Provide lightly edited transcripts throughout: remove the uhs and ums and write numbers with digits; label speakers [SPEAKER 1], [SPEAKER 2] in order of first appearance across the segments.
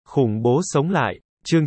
[SPEAKER 1] Khủng bố sống lại, chương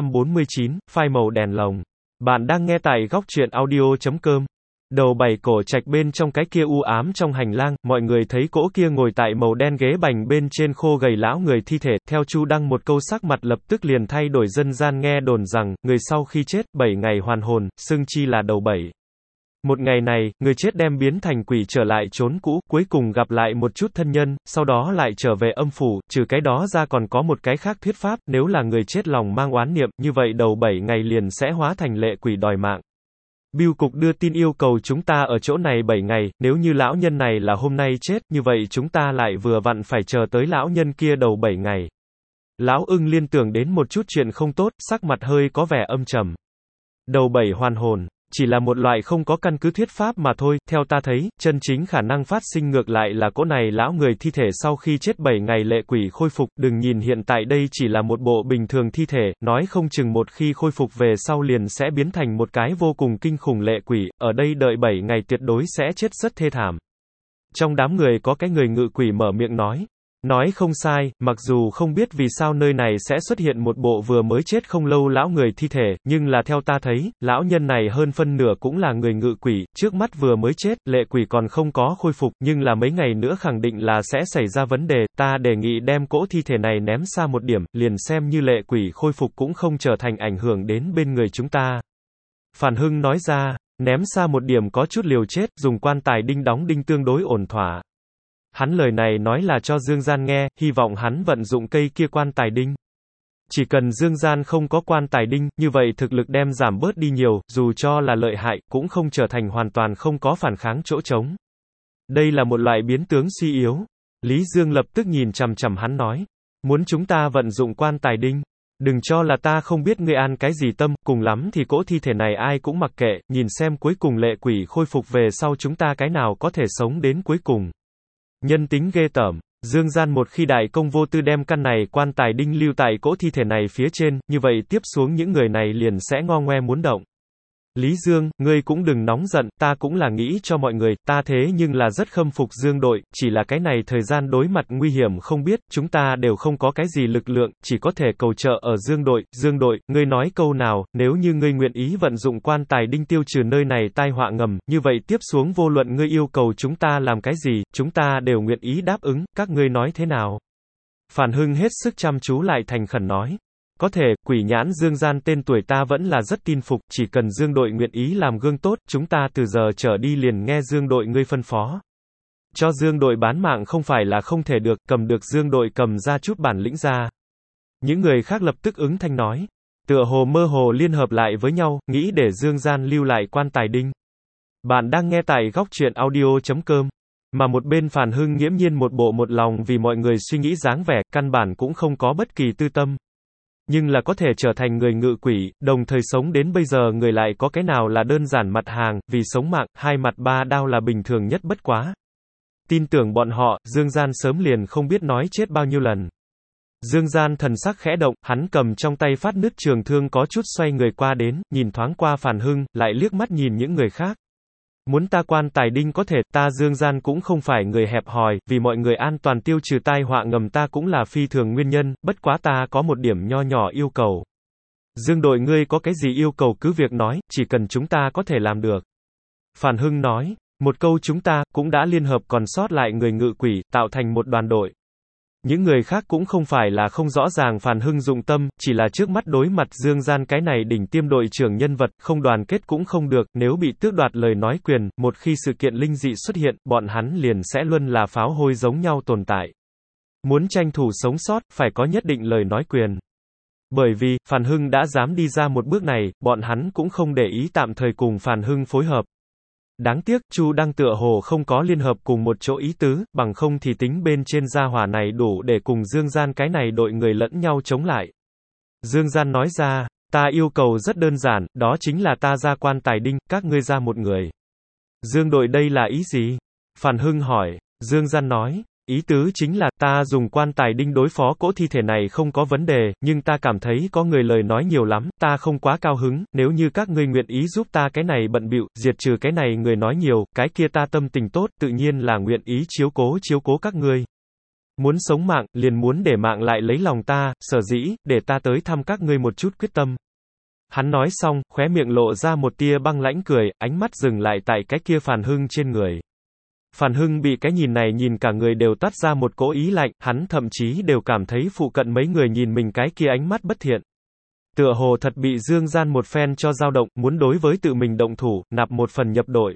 [SPEAKER 1] 949, phai màu đèn lồng. Bạn đang nghe tại góc truyện audio.com. Đầu bảy cổ trạch bên trong cái kia u ám trong hành lang, mọi người thấy cỗ kia ngồi tại màu đen ghế bành bên trên khô gầy lão người thi thể, theo Chu Đăng một câu sắc mặt lập tức liền thay đổi. Dân gian nghe đồn rằng, người sau khi chết, 7 ngày hoàn hồn, xưng chi là đầu bảy. Một ngày này, người chết đem biến thành quỷ trở lại chốn cũ, cuối cùng gặp lại một chút thân nhân, sau đó lại trở về âm phủ, trừ cái đó ra còn có một cái khác thuyết pháp, nếu là người chết lòng mang oán niệm, như vậy đầu 7 ngày liền sẽ hóa thành lệ quỷ đòi mạng. Bưu cục đưa tin yêu cầu chúng ta ở chỗ này 7 ngày, nếu như lão nhân này là hôm nay chết, như vậy chúng ta lại vừa vặn phải chờ tới lão nhân kia đầu 7 ngày. Lão ưng liên tưởng đến một chút chuyện không tốt, sắc mặt hơi có vẻ âm trầm. Đầu 7 hoàn hồn. Chỉ là một loại không có căn cứ thuyết pháp mà thôi, theo ta thấy, chân chính khả năng phát sinh ngược lại là cỗ này lão người thi thể sau khi chết 7 ngày lệ quỷ khôi phục, đừng nhìn hiện tại đây chỉ là một bộ bình thường thi thể, nói không chừng một khi khôi phục về sau liền sẽ biến thành một cái vô cùng kinh khủng lệ quỷ, ở đây đợi 7 ngày tuyệt đối sẽ chết rất thê thảm. Trong đám người có cái người ngự quỷ mở miệng nói không sai, mặc dù không biết vì sao nơi này sẽ xuất hiện một bộ vừa mới chết không lâu lão người thi thể, nhưng là theo ta thấy, lão nhân này hơn phân nửa cũng là người ngự quỷ, trước mắt vừa mới chết, lệ quỷ còn không có khôi phục, nhưng là mấy ngày nữa khẳng định là sẽ xảy ra vấn đề, ta đề nghị đem cỗ thi thể này ném xa một điểm, liền xem như lệ quỷ khôi phục cũng không trở thành ảnh hưởng đến bên người chúng ta. Phản Hưng nói ra, ném xa một điểm có chút liều chết, dùng quan tài đinh đóng đinh tương đối ổn thỏa. Hắn lời này nói là cho Dương Gian nghe, hy vọng hắn vận dụng cây kia quan tài đinh. Chỉ cần Dương Gian không có quan tài đinh, như vậy thực lực đem giảm bớt đi nhiều, dù cho là lợi hại, cũng không trở thành hoàn toàn không có phản kháng chỗ trống. Đây là một loại biến tướng suy yếu. Lý Dương lập tức nhìn chằm chằm hắn nói, muốn chúng ta vận dụng quan tài đinh. Đừng cho là ta không biết ngươi an cái gì tâm, cùng lắm thì cỗ thi thể này ai cũng mặc kệ, nhìn xem cuối cùng lệ quỷ khôi phục về sau chúng ta cái nào có thể sống đến cuối cùng. Nhân tính ghê tởm, Dương Gian một khi đại công vô tư đem căn này quan tài đinh lưu tại cỗ thi thể này phía trên, như vậy tiếp xuống những người này liền sẽ ngo ngoe muốn động. Lý Dương, ngươi cũng đừng nóng giận, ta cũng là nghĩ cho mọi người, ta thế nhưng là rất khâm phục Dương đội, chỉ là cái này thời gian đối mặt nguy hiểm không biết, chúng ta đều không có cái gì lực lượng, chỉ có thể cầu trợ ở Dương đội, ngươi nói câu nào, nếu như ngươi nguyện ý vận dụng quan tài đinh tiêu trừ nơi này tai họa ngầm, như vậy tiếp xuống vô luận ngươi yêu cầu chúng ta làm cái gì, chúng ta đều nguyện ý đáp ứng, các ngươi nói thế nào? Phản Hưng hết sức chăm chú lại thành khẩn nói. Có thể, quỷ nhãn Dương Gian tên tuổi ta vẫn là rất tin phục, chỉ cần Dương đội nguyện ý làm gương tốt, chúng ta từ giờ trở đi liền nghe Dương đội ngươi phân phó. Cho Dương đội bán mạng không phải là không thể được, cầm được Dương đội cầm ra chút bản lĩnh ra. Những người khác lập tức ứng thanh nói, tựa hồ mơ hồ liên hợp lại với nhau, nghĩ để Dương Gian lưu lại quan tài đinh. Bạn đang nghe tại góc truyện audio.com. Mà một bên Phản Hưng nghiễm nhiên một bộ một lòng vì mọi người suy nghĩ dáng vẻ, căn bản cũng không có bất kỳ tư tâm. Nhưng là có thể trở thành người ngự quỷ, đồng thời sống đến bây giờ người lại có cái nào là đơn giản mặt hàng, vì sống mạng, hai mặt ba đao là bình thường nhất bất quá. Tin tưởng bọn họ, Dương Gian sớm liền không biết nói chết bao nhiêu lần. Dương Gian thần sắc khẽ động, hắn cầm trong tay phát nứt trường thương có chút xoay người qua đến, nhìn thoáng qua Phản Hưng, lại liếc mắt nhìn những người khác. Muốn ta quan tài đinh có thể, ta Dương Gian cũng không phải người hẹp hòi, vì mọi người an toàn tiêu trừ tai họa ngầm ta cũng là phi thường nguyên nhân, bất quá ta có một điểm nho nhỏ yêu cầu. Dương đội ngươi có cái gì yêu cầu cứ việc nói, chỉ cần chúng ta có thể làm được. Phản Hưng nói, một câu chúng ta, cũng đã liên hợp còn sót lại người ngự quỷ, tạo thành một đoàn đội. Những người khác cũng không phải là không rõ ràng Phản Hưng dụng tâm, chỉ là trước mắt đối mặt Dương Gian cái này đỉnh tiêm đội trưởng nhân vật, không đoàn kết cũng không được, nếu bị tước đoạt lời nói quyền, một khi sự kiện linh dị xuất hiện, bọn hắn liền sẽ luôn là pháo hôi giống nhau tồn tại. Muốn tranh thủ sống sót, phải có nhất định lời nói quyền. Bởi vì, Phản Hưng đã dám đi ra một bước này, bọn hắn cũng không để ý tạm thời cùng Phản Hưng phối hợp. Đáng tiếc, Chu Đăng tựa hồ không có liên hợp cùng một chỗ ý tứ, bằng không thì tính bên trên gia hỏa này đủ để cùng Dương Gian cái này đội người lẫn nhau chống lại. Dương Gian nói ra, ta yêu cầu rất đơn giản, đó chính là ta ra quan tài đinh, các ngươi ra một người. Dương đội đây là ý gì? Phản Hưng hỏi, Dương Gian nói, ý tứ chính là, ta dùng quan tài đinh đối phó cỗ thi thể này không có vấn đề, nhưng ta cảm thấy có người lời nói nhiều lắm, ta không quá cao hứng, nếu như các ngươi nguyện ý giúp ta cái này bận bịu, diệt trừ cái này người nói nhiều, cái kia ta tâm tình tốt, tự nhiên là nguyện ý chiếu cố các ngươi. Muốn sống mạng, liền muốn để mạng lại lấy lòng ta, sở dĩ, để ta tới thăm các ngươi một chút quyết tâm. Hắn nói xong, khóe miệng lộ ra một tia băng lãnh cười, ánh mắt dừng lại tại cái kia Phàn Hưng trên người. Phàn Hưng bị cái nhìn này nhìn cả người đều toát ra một cỗ ý lạnh, hắn thậm chí đều cảm thấy phụ cận mấy người nhìn mình cái kia ánh mắt bất thiện. Tựa hồ thật bị Dương Gian một phen cho dao động, muốn đối với tự mình động thủ, nạp một phần nhập đội.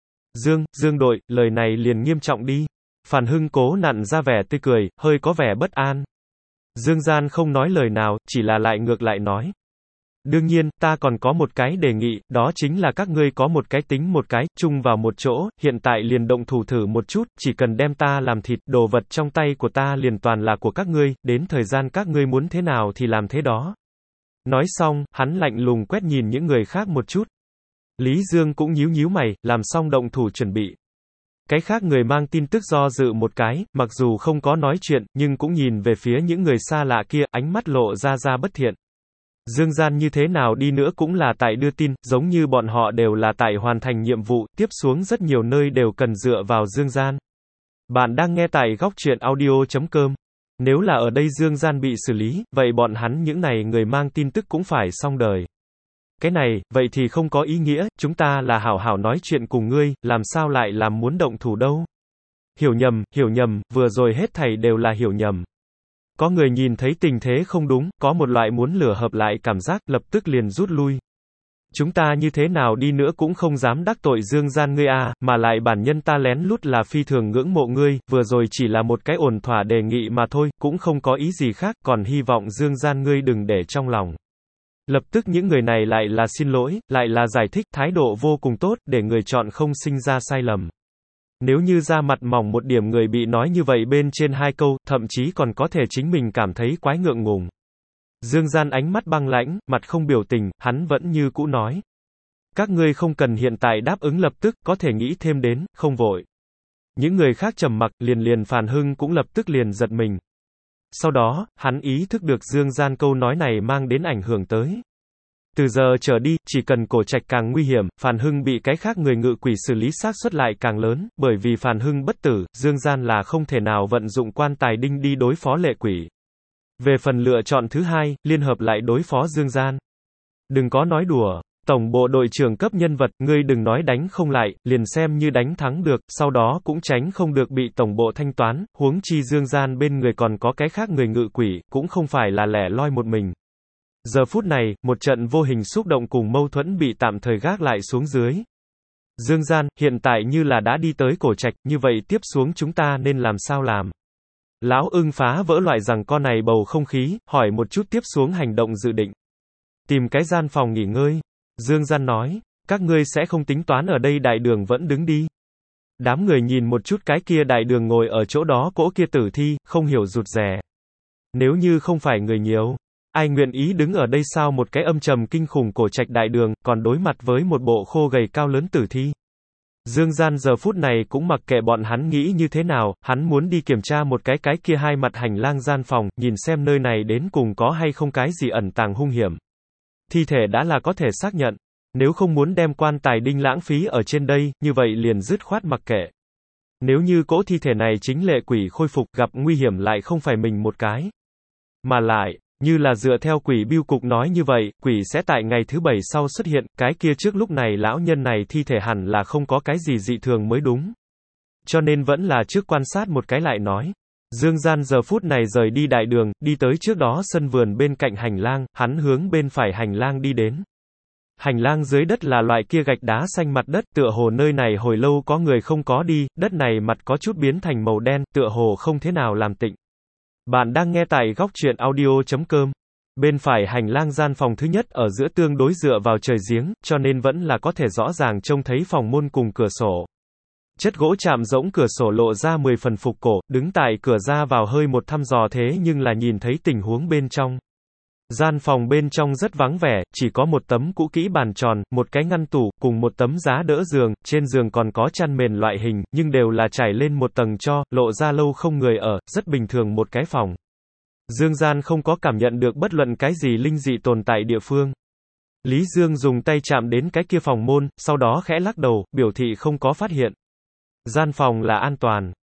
[SPEAKER 1] Dương đội, lời này liền nghiêm trọng đi. Phàn Hưng cố nặn ra vẻ tươi cười, hơi có vẻ bất an. Dương Gian không nói lời nào, chỉ là lại ngược lại nói. Đương nhiên, ta còn có một cái đề nghị, đó chính là các ngươi có một cái tính một cái, chung vào một chỗ, hiện tại liền động thủ thử một chút, chỉ cần đem ta làm thịt, đồ vật trong tay của ta liền toàn là của các ngươi, đến thời gian các ngươi muốn thế nào thì làm thế đó. Nói xong, hắn lạnh lùng quét nhìn những người khác một chút. Lý Dương cũng nhíu nhíu mày, làm xong động thủ chuẩn bị. Cái khác người mang tin tức do dự một cái, mặc dù không có nói chuyện, nhưng cũng nhìn về phía những người xa lạ kia, ánh mắt lộ ra bất thiện. Dương Gian như thế nào đi nữa cũng là tại đưa tin, giống như bọn họ đều là tại hoàn thành nhiệm vụ, tiếp xuống rất nhiều nơi đều cần dựa vào Dương Gian. Bạn đang nghe tại góc truyện audio.com. Nếu là ở đây Dương Gian bị xử lý, vậy bọn hắn những này người mang tin tức cũng phải xong đời. Cái này, vậy thì không có ý nghĩa, chúng ta là hảo hảo nói chuyện cùng ngươi, làm sao lại làm muốn động thủ đâu. Hiểu nhầm, vừa rồi hết thảy đều là hiểu nhầm. Có người nhìn thấy tình thế không đúng, có một loại muốn lửa hợp lại cảm giác, lập tức liền rút lui. Chúng ta như thế nào đi nữa cũng không dám đắc tội Dương Gian ngươi à, mà lại bản nhân ta lén lút là phi thường ngưỡng mộ ngươi, vừa rồi chỉ là một cái ổn thỏa đề nghị mà thôi, cũng không có ý gì khác, còn hy vọng Dương Gian ngươi đừng để trong lòng. Lập tức những người này lại là xin lỗi, lại là giải thích, thái độ vô cùng tốt, để người chọn không sinh ra sai lầm. Nếu như da mặt mỏng một điểm người bị nói như vậy bên trên hai câu, thậm chí còn có thể chính mình cảm thấy quái ngượng ngùng. Dương Gian ánh mắt băng lãnh, mặt không biểu tình, hắn vẫn như cũ nói. Các ngươi không cần hiện tại đáp ứng lập tức, có thể nghĩ thêm đến, không vội. Những người khác trầm mặc, liền Phàn Hưng cũng lập tức liền giật mình. Sau đó, hắn ý thức được Dương Gian câu nói này mang đến ảnh hưởng tới. Từ giờ trở đi, chỉ cần Cổ Trạch càng nguy hiểm, Phàn Hưng bị cái khác người ngự quỷ xử lý xác suất lại càng lớn, bởi vì Phàn Hưng bất tử, Dương Gian là không thể nào vận dụng quan tài đinh đi đối phó lệ quỷ. Về phần lựa chọn thứ hai, liên hợp lại đối phó Dương Gian. Đừng có nói đùa, tổng bộ đội trưởng cấp nhân vật, ngươi đừng nói đánh không lại, liền xem như đánh thắng được, sau đó cũng tránh không được bị tổng bộ thanh toán, huống chi Dương Gian bên người còn có cái khác người ngự quỷ, cũng không phải là lẻ loi một mình. Giờ phút này, một trận vô hình xúc động cùng mâu thuẫn bị tạm thời gác lại xuống dưới. Dương Gian, hiện tại như là đã đi tới Cổ Trạch, như vậy tiếp xuống chúng ta nên làm sao làm? Lão Ưng phá vỡ loại rằng con này bầu không khí, hỏi một chút tiếp xuống hành động dự định. Tìm cái gian phòng nghỉ ngơi. Dương Gian nói, các ngươi sẽ không tính toán ở đây đại đường vẫn đứng đi. Đám người nhìn một chút cái kia đại đường ngồi ở chỗ đó cỗ kia tử thi, không hiểu rụt rè. Nếu như không phải người nhiều, ai nguyện ý đứng ở đây sao một cái âm trầm kinh khủng Cổ Trạch đại đường, còn đối mặt với một bộ khô gầy cao lớn tử thi. Dương Gian giờ phút này cũng mặc kệ bọn hắn nghĩ như thế nào, hắn muốn đi kiểm tra một cái kia hai mặt hành lang gian phòng, nhìn xem nơi này đến cùng có hay không cái gì ẩn tàng hung hiểm. Thi thể đã là có thể xác nhận. Nếu không muốn đem quan tài đinh lãng phí ở trên đây, như vậy liền dứt khoát mặc kệ. Nếu như cỗ thi thể này chính lệ quỷ khôi phục, gặp nguy hiểm lại không phải mình một cái. Mà lại, như là dựa theo quỷ bưu cục nói như vậy, quỷ sẽ tại ngày thứ 7 sau xuất hiện, cái kia trước lúc này lão nhân này thi thể hẳn là không có cái gì dị thường mới đúng. Cho nên vẫn là trước quan sát một cái lại nói. Dương Gian giờ phút này rời đi đại đường, đi tới trước đó sân vườn bên cạnh hành lang, hắn hướng bên phải hành lang đi đến. Hành lang dưới đất là loại kia gạch đá xanh mặt đất, tựa hồ nơi này hồi lâu có người không có đi, đất này mặt có chút biến thành màu đen, tựa hồ không thế nào làm tịnh. Bạn đang nghe tại góc truyện audio.com. Bên phải hành lang gian phòng thứ nhất ở giữa tương đối dựa vào trời giếng, cho nên vẫn là có thể rõ ràng trông thấy phòng môn cùng cửa sổ. Chất gỗ chạm rỗng cửa sổ lộ ra 10 phần phục cổ, đứng tại cửa ra vào hơi một thăm dò thế nhưng là nhìn thấy tình huống bên trong. Gian phòng bên trong rất vắng vẻ, chỉ có một tấm cũ kỹ bàn tròn, một cái ngăn tủ, cùng một tấm giá đỡ giường, trên giường còn có chăn mền loại hình, nhưng đều là trải lên một tầng cho, lộ ra lâu không người ở, rất bình thường một cái phòng. Dương Gian không có cảm nhận được bất luận cái gì linh dị tồn tại địa phương. Lý Dương dùng tay chạm đến cái kia phòng môn, sau đó khẽ lắc đầu, biểu thị không có phát hiện. Gian phòng là an toàn.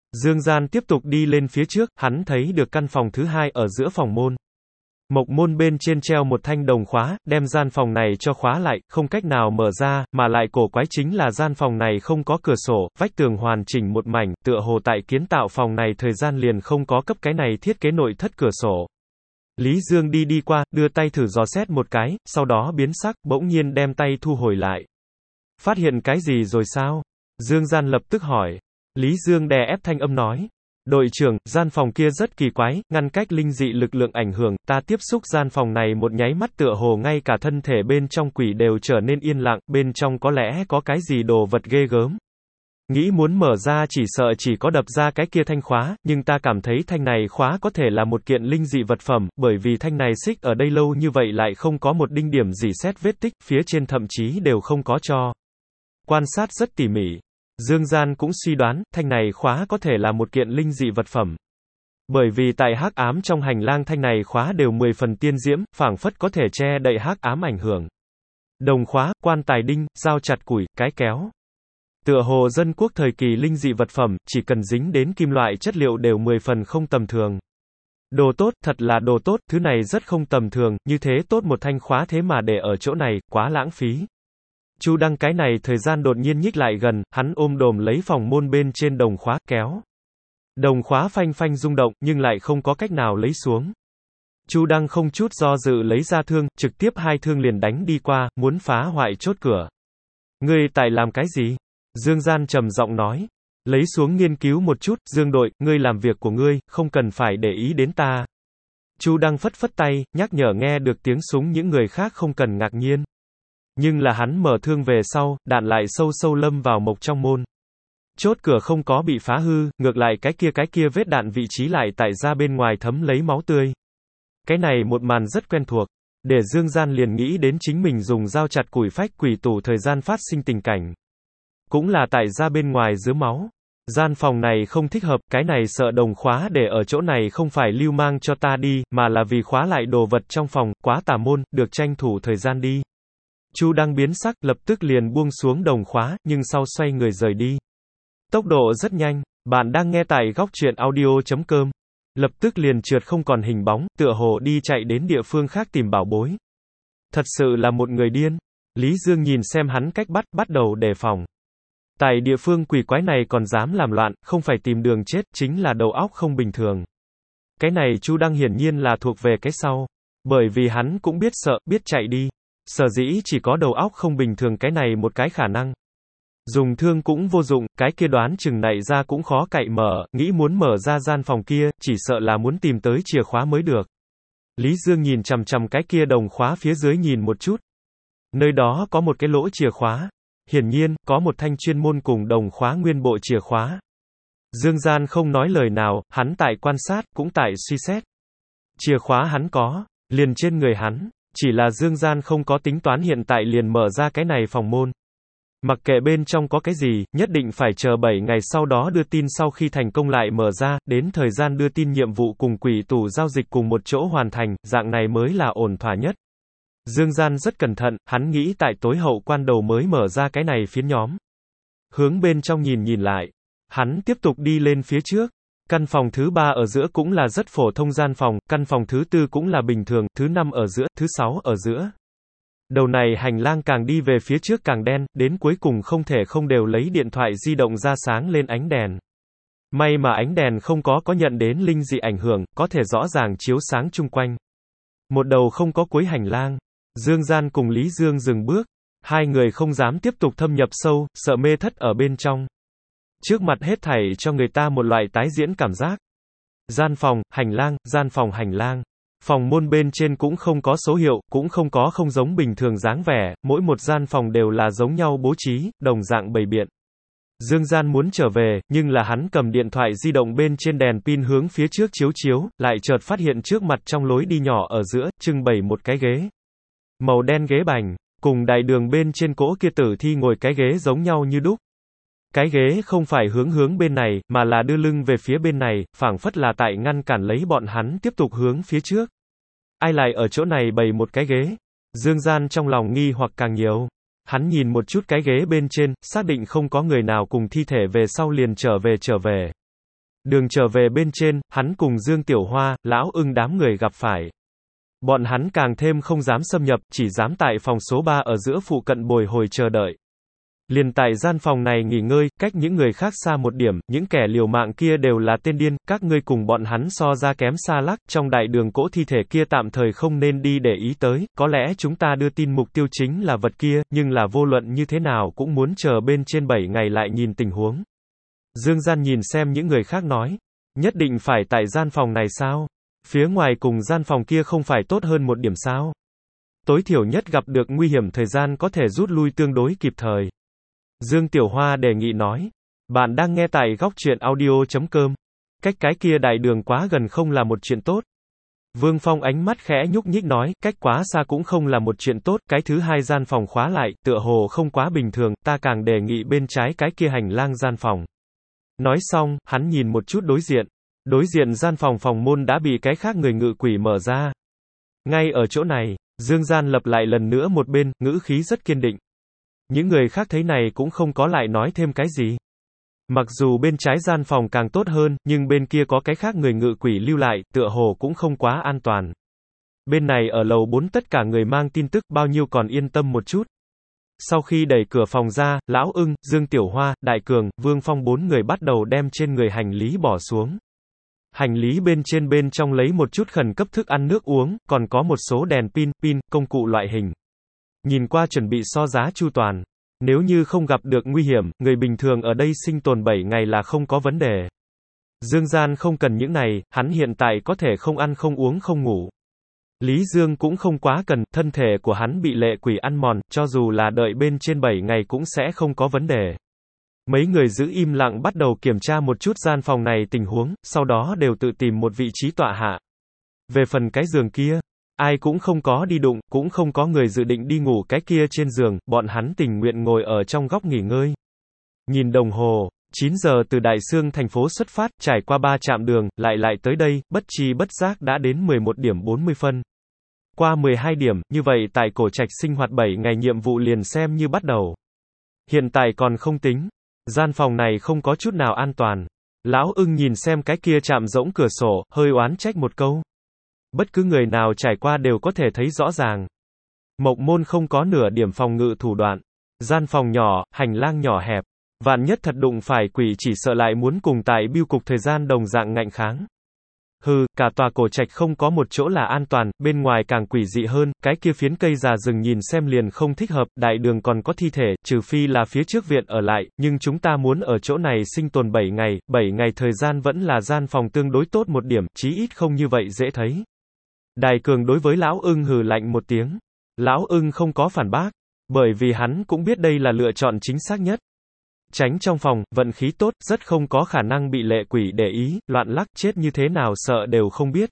[SPEAKER 1] Dương Gian tiếp tục đi lên phía trước, hắn thấy được căn phòng thứ hai ở giữa phòng môn. Mộc môn bên trên treo một thanh đồng khóa, đem gian phòng này cho khóa lại, không cách nào mở ra, mà lại cổ quái chính là gian phòng này không có cửa sổ, vách tường hoàn chỉnh một mảnh, tựa hồ tại kiến tạo phòng này thời gian liền không có cấp cái này thiết kế nội thất cửa sổ. Lý Dương đi qua, đưa tay thử dò xét một cái, sau đó biến sắc, bỗng nhiên đem tay thu hồi lại. Phát hiện cái gì rồi sao? Dương Gian lập tức hỏi. Lý Dương đè ép thanh âm nói. Đội trưởng, gian phòng kia rất kỳ quái, ngăn cách linh dị lực lượng ảnh hưởng, ta tiếp xúc gian phòng này một nháy mắt tựa hồ ngay cả thân thể bên trong quỷ đều trở nên yên lặng, bên trong có lẽ có cái gì đồ vật ghê gớm. Nghĩ muốn mở ra chỉ sợ chỉ có đập ra cái kia thanh khóa, nhưng ta cảm thấy thanh này khóa có thể là một kiện linh dị vật phẩm, bởi vì thanh này xích ở đây lâu như vậy lại không có một đinh điểm gì xét vết tích, phía trên thậm chí đều không có cho. Quan sát rất tỉ mỉ. Dương Gian cũng suy đoán, thanh này khóa có thể là một kiện linh dị vật phẩm. Bởi vì tại hắc ám trong hành lang thanh này khóa đều 10 phần tiên diễm, phảng phất có thể che đậy hắc ám ảnh hưởng. Đồng khóa, quan tài đinh, dao chặt củi, cái kéo. Tựa hồ dân quốc thời kỳ linh dị vật phẩm, chỉ cần dính đến kim loại chất liệu đều 10 phần không tầm thường. Đồ tốt, thật là đồ tốt, thứ này rất không tầm thường, như thế tốt một thanh khóa thế mà để ở chỗ này, quá lãng phí. Chu Đăng cái này thời gian đột nhiên nhích lại gần, hắn ôm đồm lấy phòng môn bên trên đồng khóa, kéo. Đồng khóa phanh phanh rung động, nhưng lại không có cách nào lấy xuống. Chu Đăng không chút do dự lấy ra thương, trực tiếp hai thương liền đánh đi qua, muốn phá hoại chốt cửa. Ngươi tại làm cái gì? Dương Gian trầm giọng nói. Lấy xuống nghiên cứu một chút, Dương đội, ngươi làm việc của ngươi, không cần phải để ý đến ta. Chu Đăng phất phất tay, nhắc nhở nghe được tiếng súng những người khác không cần ngạc nhiên. Nhưng là hắn mở thương về sau, đạn lại sâu sâu lâm vào mộc trong môn. Chốt cửa không có bị phá hư, ngược lại cái kia vết đạn vị trí lại tại ra bên ngoài thấm lấy máu tươi. Cái này một màn rất quen thuộc. Để Dương Gian liền nghĩ đến chính mình dùng dao chặt củi phách quỷ tủ thời gian phát sinh tình cảnh. Cũng là tại ra bên ngoài dưới máu. Gian phòng này không thích hợp, cái này sợ đồng khóa để ở chỗ này không phải lưu mang cho ta đi, mà là vì khóa lại đồ vật trong phòng, quá tà môn, được tranh thủ thời gian đi. Chu Đăng biến sắc, lập tức liền buông xuống đồng khóa, nhưng sau xoay người rời đi. Tốc độ rất nhanh, bạn đang nghe tại góc truyện audio.com. Lập tức liền trượt không còn hình bóng, tựa hồ đi chạy đến địa phương khác tìm bảo bối. Thật sự là một người điên. Lý Dương nhìn xem hắn cách bắt đầu đề phòng. Tại địa phương quỷ quái này còn dám làm loạn, không phải tìm đường chết, chính là đầu óc không bình thường. Cái này Chu Đăng hiển nhiên là thuộc về cái sau. Bởi vì hắn cũng biết sợ, biết chạy đi. Sở dĩ chỉ có đầu óc không bình thường cái này một cái khả năng. Dùng thương cũng vô dụng, cái kia đoán chừng nảy ra cũng khó cậy mở, nghĩ muốn mở ra gian phòng kia, chỉ sợ là muốn tìm tới chìa khóa mới được. Lý Dương nhìn chằm chằm cái kia đồng khóa phía dưới nhìn một chút. Nơi đó có một cái lỗ chìa khóa. Hiển nhiên, có một thanh chuyên môn cùng đồng khóa nguyên bộ chìa khóa. Dương Gian không nói lời nào, hắn tại quan sát, cũng tại suy xét. Chìa khóa hắn có, liền trên người hắn. Chỉ là Dương Gian không có tính toán hiện tại liền mở ra cái này phòng môn. Mặc kệ bên trong có cái gì, nhất định phải chờ 7 ngày sau đó đưa tin sau khi thành công lại mở ra, đến thời gian đưa tin nhiệm vụ cùng quỷ tủ giao dịch cùng một chỗ hoàn thành, dạng này mới là ổn thỏa nhất. Dương Gian rất cẩn thận, hắn nghĩ tại tối hậu quan đầu mới mở ra cái này phiến nhóm. Hướng bên trong nhìn lại. Hắn tiếp tục đi lên phía trước. Căn phòng thứ 3 ở giữa cũng là rất phổ thông gian phòng, căn phòng thứ 4 cũng là bình thường, thứ 5 ở giữa, thứ 6 ở giữa. Đầu này hành lang càng đi về phía trước càng đen, đến cuối cùng không thể không đều lấy điện thoại di động ra sáng lên ánh đèn. May mà ánh đèn không có nhận đến linh dị ảnh hưởng, có thể rõ ràng chiếu sáng chung quanh. Một đầu không có cuối hành lang. Dương Gian cùng Lý Dương dừng bước. Hai người không dám tiếp tục thâm nhập sâu, sợ mê thất ở bên trong. Trước mặt hết thảy cho người ta một loại tái diễn cảm giác. Gian phòng, hành lang, gian phòng hành lang. Phòng môn bên trên cũng không có số hiệu, cũng không có không giống bình thường dáng vẻ, mỗi một gian phòng đều là giống nhau bố trí, đồng dạng bày biện. Dương Gian muốn trở về, nhưng là hắn cầm điện thoại di động bên trên đèn pin hướng phía trước chiếu, lại chợt phát hiện trước mặt trong lối đi nhỏ ở giữa, trưng bày một cái ghế. Màu đen ghế bành, cùng đại đường bên trên cỗ kia tử thi ngồi cái ghế giống nhau như đúc. Cái ghế không phải hướng bên này, mà là đưa lưng về phía bên này, phảng phất là tại ngăn cản lấy bọn hắn tiếp tục hướng phía trước. Ai lại ở chỗ này bày một cái ghế? Dương Gian trong lòng nghi hoặc càng nhiều. Hắn nhìn một chút cái ghế bên trên, xác định không có người nào cùng thi thể về sau liền trở về. Đường trở về bên trên, hắn cùng Dương Tiểu Hoa, Lão Ưng đám người gặp phải. Bọn hắn càng thêm không dám xâm nhập, chỉ dám tại phòng số 3 ở giữa phụ cận bồi hồi chờ đợi. Liền tại gian phòng này nghỉ ngơi, cách những người khác xa một điểm, những kẻ liều mạng kia đều là tên điên, các ngươi cùng bọn hắn so ra kém xa lắc, trong đại đường cỗ thi thể kia tạm thời không nên đi để ý tới, có lẽ chúng ta đưa tin mục tiêu chính là vật kia, nhưng là vô luận như thế nào cũng muốn chờ bên trên 7 ngày lại nhìn tình huống. Dương Gian nhìn xem những người khác nói, nhất định phải tại gian phòng này sao? Phía ngoài cùng gian phòng kia không phải tốt hơn một điểm sao? Tối thiểu nhất gặp được nguy hiểm thời gian có thể rút lui tương đối kịp thời. Dương Tiểu Hoa đề nghị nói, bạn đang nghe tại góc truyện audio.com. Cách cái kia đại đường quá gần không là một chuyện tốt. Vương Phong ánh mắt khẽ nhúc nhích nói, cách quá xa cũng không là một chuyện tốt, cái thứ hai gian phòng khóa lại, tựa hồ không quá bình thường, ta càng đề nghị bên trái cái kia hành lang gian phòng. Nói xong, hắn nhìn một chút đối diện. Đối diện gian phòng môn đã bị cái khác người ngự quỷ mở ra. Ngay ở chỗ này, Dương Gian lập lại lần nữa một bên, ngữ khí rất kiên định. Những người khác thấy này cũng không có lại nói thêm cái gì. Mặc dù bên trái gian phòng càng tốt hơn, nhưng bên kia có cái khác người ngự quỷ lưu lại, tựa hồ cũng không quá an toàn. Bên này ở lầu 4 tất cả người mang tin tức, bao nhiêu còn yên tâm một chút. Sau khi đẩy cửa phòng ra, Lão Ưng, Dương Tiểu Hoa, Đại Cường, Vương Phong 4 người bắt đầu đem trên người hành lý bỏ xuống. Hành lý bên trong lấy một chút khẩn cấp thức ăn nước uống, còn có một số đèn pin, công cụ loại hình. Nhìn qua chuẩn bị so giá chu toàn. Nếu như không gặp được nguy hiểm, người bình thường ở đây sinh tồn 7 ngày là không có vấn đề. Dương Gian không cần những này, hắn hiện tại có thể không ăn không uống không ngủ. Lý Dương cũng không quá cần, thân thể của hắn bị lệ quỷ ăn mòn, cho dù là đợi bên trên 7 ngày cũng sẽ không có vấn đề. Mấy người giữ im lặng bắt đầu kiểm tra một chút gian phòng này tình huống, sau đó đều tự tìm một vị trí tọa hạ. Về phần cái giường kia, ai cũng không có đi đụng, cũng không có người dự định đi ngủ cái kia trên giường, bọn hắn tình nguyện ngồi ở trong góc nghỉ ngơi. Nhìn đồng hồ, 9 giờ từ Đại Xương thành phố xuất phát, trải qua 3 trạm đường, lại tới đây, bất chi bất giác đã đến 11 điểm 40 phân. Qua 12 điểm, như vậy tại Cổ Trạch sinh hoạt 7 ngày nhiệm vụ liền xem như bắt đầu. Hiện tại còn không tính. Gian phòng này không có chút nào an toàn. Lão Ưng nhìn xem cái kia chạm rỗng cửa sổ, hơi oán trách một câu. Bất cứ người nào trải qua đều có thể thấy rõ ràng. Mộc môn không có nửa điểm phòng ngự thủ đoạn. Gian phòng nhỏ, hành lang nhỏ hẹp. Vạn nhất thật đụng phải quỷ chỉ sợ lại muốn cùng tại bưu cục thời gian đồng dạng ngạnh kháng. Hừ, cả tòa Cổ Trạch không có một chỗ là an toàn, bên ngoài càng quỷ dị hơn, cái kia phiến cây già rừng nhìn xem liền không thích hợp, đại đường còn có thi thể, trừ phi là phía trước viện ở lại, nhưng chúng ta muốn ở chỗ này sinh tồn 7 ngày thời gian vẫn là gian phòng tương đối tốt một điểm, chí ít không như vậy dễ thấy. Đại Cường đối với Lão Ưng hừ lạnh một tiếng. Lão Ưng không có phản bác, bởi vì hắn cũng biết đây là lựa chọn chính xác nhất. Tránh trong phòng, vận khí tốt, rất không có khả năng bị lệ quỷ để ý, loạn lắc, chết như thế nào sợ đều không biết.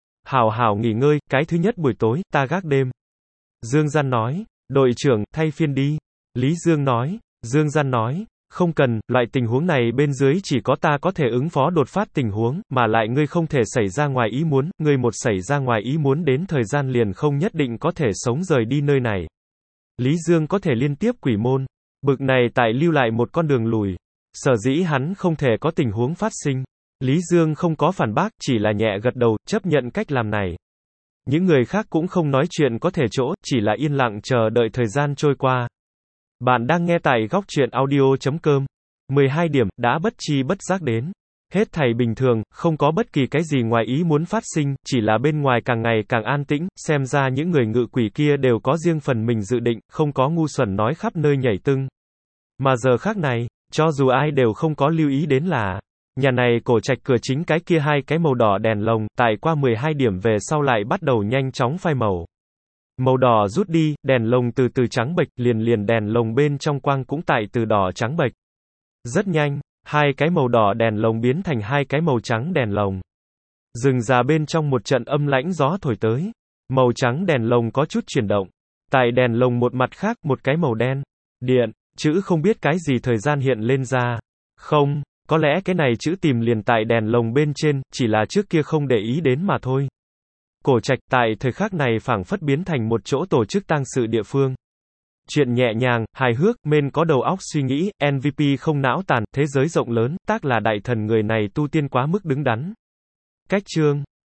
[SPEAKER 1] Hảo nghỉ ngơi, cái thứ nhất buổi tối, ta gác đêm. Dương Gian nói, đội trưởng, thay phiên đi. Lý Dương nói, Dương Gian nói, không cần, loại tình huống này bên dưới chỉ có ta có thể ứng phó đột phát tình huống, mà lại ngươi không thể xảy ra ngoài ý muốn, ngươi một xảy ra ngoài ý muốn đến thời gian liền không nhất định có thể sống rời đi nơi này. Lý Dương có thể liên tiếp quỷ môn. Bực này tại lưu lại một con đường lùi. Sở dĩ hắn không thể có tình huống phát sinh. Lý Dương không có phản bác, chỉ là nhẹ gật đầu, chấp nhận cách làm này. Những người khác cũng không nói chuyện có thể chỗ, chỉ là yên lặng chờ đợi thời gian trôi qua. Bạn đang nghe tại góc truyện audio.com. 12 điểm, đã bất chi bất giác đến. Hết thảy bình thường, không có bất kỳ cái gì ngoài ý muốn phát sinh, chỉ là bên ngoài càng ngày càng an tĩnh, xem ra những người ngự quỷ kia đều có riêng phần mình dự định, không có ngu xuẩn nói khắp nơi nhảy tưng. Mà giờ khác này, cho dù ai đều không có lưu ý đến là, nhà này Cổ Trạch cửa chính cái kia hai cái màu đỏ đèn lồng, tại qua 12 điểm về sau lại bắt đầu nhanh chóng phai màu. Màu đỏ rút đi, đèn lồng từ từ trắng bệch, liền đèn lồng bên trong quang cũng tại từ đỏ trắng bệch. Rất nhanh. Hai cái màu đỏ đèn lồng biến thành hai cái màu trắng đèn lồng. Rừng già bên trong một trận âm lãnh gió thổi tới. Màu trắng đèn lồng có chút chuyển động. Tại đèn lồng một mặt khác, một cái màu đen. Điện, chữ không biết cái gì thời gian hiện lên ra. Không, có lẽ cái này chữ tìm liền tại đèn lồng bên trên, chỉ là trước kia không để ý đến mà thôi. Cổ Trạch tại thời khắc này phảng phất biến thành một chỗ tổ chức tang sự địa phương. Chuyện nhẹ nhàng, hài hước, men có đầu óc suy nghĩ, MVP không não tàn, thế giới rộng lớn, tác là đại thần người này tu tiên quá mức đứng đắn. Cách chương